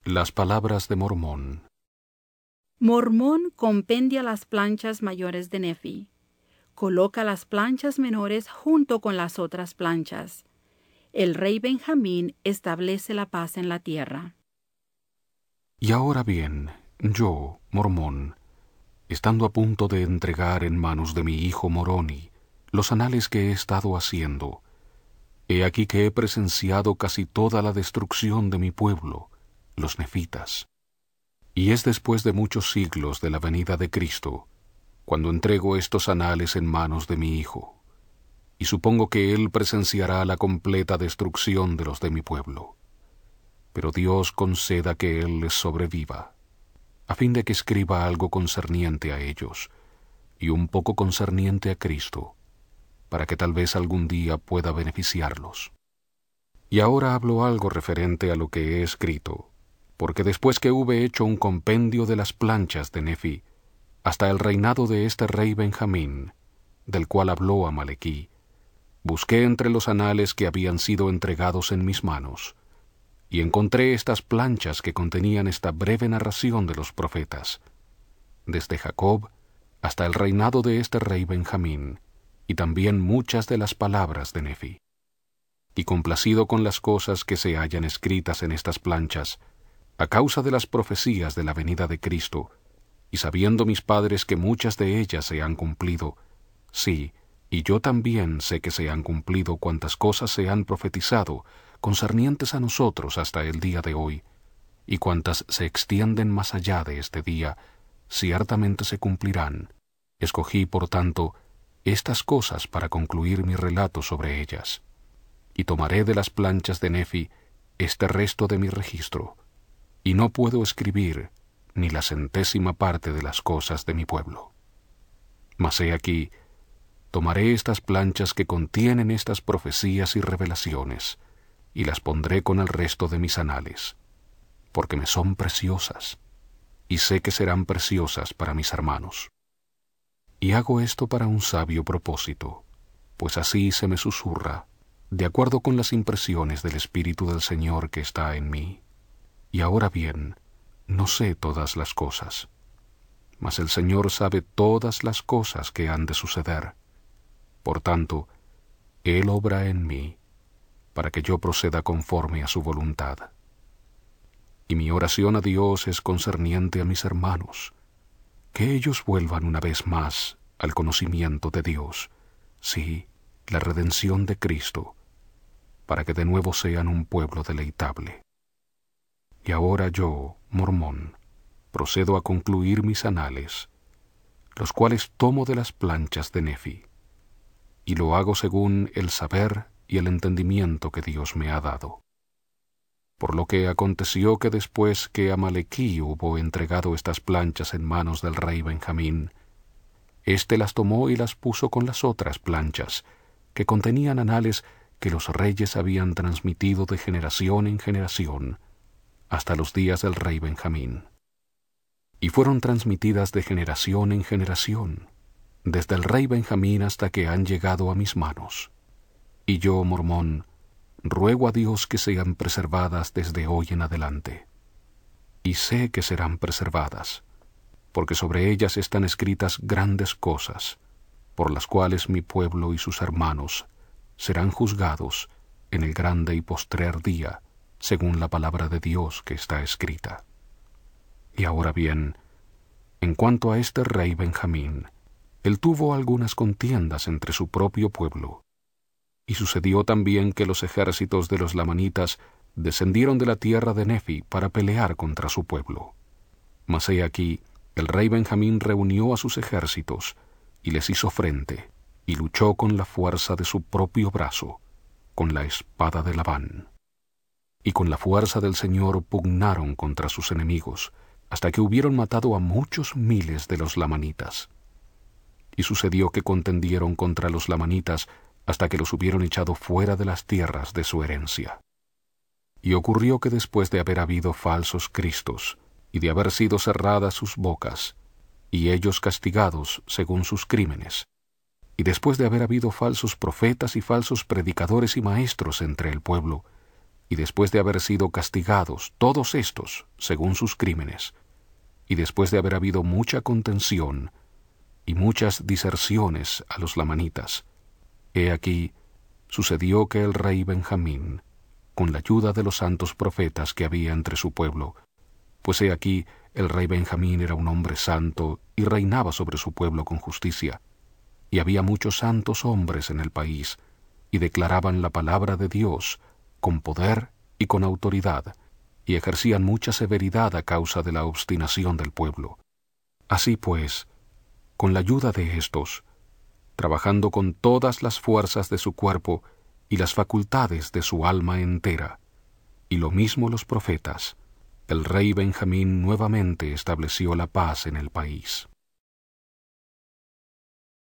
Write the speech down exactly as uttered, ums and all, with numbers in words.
Las palabras de Mormón. Mormón compendia las planchas mayores de Nefi. Coloca las planchas menores junto con las otras planchas. El rey Benjamín establece la paz en la tierra. Y ahora bien, yo, Mormón, estando a punto de entregar en manos de mi hijo Moroni los anales que he estado haciendo, he aquí que he presenciado casi toda la destrucción de mi pueblo, los nefitas. Y es después de muchos siglos de la venida de Cristo, cuando entrego estos anales en manos de mi hijo, y supongo que él presenciará la completa destrucción de los de mi pueblo. Pero Dios conceda que él les sobreviva, a fin de que escriba algo concerniente a ellos, y un poco concerniente a Cristo, para que tal vez algún día pueda beneficiarlos. Y ahora hablo algo referente a lo que he escrito, porque después que hube hecho un compendio de las planchas de Nefi, hasta el reinado de este rey Benjamín, del cual habló Amalequí, busqué entre los anales que habían sido entregados en mis manos, y encontré estas planchas que contenían esta breve narración de los profetas, desde Jacob hasta el reinado de este rey Benjamín, y también muchas de las palabras de Nefi. Y complacido con las cosas que se hallan escritas en estas planchas, a causa de las profecías de la venida de Cristo, y sabiendo mis padres que muchas de ellas se han cumplido, sí, y yo también sé que se han cumplido cuantas cosas se han profetizado concernientes a nosotros hasta el día de hoy, y cuantas se extienden más allá de este día, ciertamente se cumplirán. Escogí, por tanto, estas cosas para concluir mi relato sobre ellas, y tomaré de las planchas de Nefi este resto de mi registro, y no puedo escribir ni la centésima parte de las cosas de mi pueblo. Mas he aquí, tomaré estas planchas que contienen estas profecías y revelaciones, y las pondré con el resto de mis anales, porque me son preciosas, y sé que serán preciosas para mis hermanos. Y hago esto para un sabio propósito, pues así se me susurra, de acuerdo con las impresiones del Espíritu del Señor que está en mí. Y ahora bien, no sé todas las cosas, mas el Señor sabe todas las cosas que han de suceder. Por tanto, Él obra en mí, para que yo proceda conforme a su voluntad. Y mi oración a Dios es concerniente a mis hermanos, que ellos vuelvan una vez más al conocimiento de Dios, sí, la redención de Cristo, para que de nuevo sean un pueblo deleitable. Y ahora yo, Mormón, procedo a concluir mis anales, los cuales tomo de las planchas de Nefi, y lo hago según el saber y el entendimiento que Dios me ha dado. Por lo que aconteció que después que Amalequí hubo entregado estas planchas en manos del rey Benjamín, éste las tomó y las puso con las otras planchas, que contenían anales que los reyes habían transmitido de generación en generación, hasta los días del rey Benjamín. Y fueron transmitidas de generación en generación, desde el rey Benjamín hasta que han llegado a mis manos. Y yo, Mormón, ruego a Dios que sean preservadas desde hoy en adelante. Y sé que serán preservadas, porque sobre ellas están escritas grandes cosas, por las cuales mi pueblo y sus hermanos serán juzgados en el grande y postrer día, según la palabra de Dios que está escrita. Y ahora bien, en cuanto a este rey Benjamín, él tuvo algunas contiendas entre su propio pueblo, y sucedió también que los ejércitos de los lamanitas descendieron de la tierra de Nefi para pelear contra su pueblo. Mas he aquí, el rey Benjamín reunió a sus ejércitos, y les hizo frente, y luchó con la fuerza de su propio brazo, con la espada de Labán. Y con la fuerza del Señor pugnaron contra sus enemigos, hasta que hubieron matado a muchos miles de los lamanitas. Y sucedió que contendieron contra los lamanitas hasta que los hubieron echado fuera de las tierras de su herencia. Y ocurrió que después de haber habido falsos cristos, y de haber sido cerradas sus bocas, y ellos castigados según sus crímenes, y después de haber habido falsos profetas y falsos predicadores y maestros entre el pueblo, y después de haber sido castigados todos estos según sus crímenes, y después de haber habido mucha contención y muchas diserciones a los lamanitas, he aquí, sucedió que el rey Benjamín, con la ayuda de los santos profetas que había entre su pueblo, pues he aquí, el rey Benjamín era un hombre santo y reinaba sobre su pueblo con justicia, y había muchos santos hombres en el país, y declaraban la palabra de Dios con poder y con autoridad, y ejercían mucha severidad a causa de la obstinación del pueblo. Así pues, con la ayuda de éstos, trabajando con todas las fuerzas de su cuerpo y las facultades de su alma entera, y lo mismo los profetas, el rey Benjamín nuevamente estableció la paz en el país.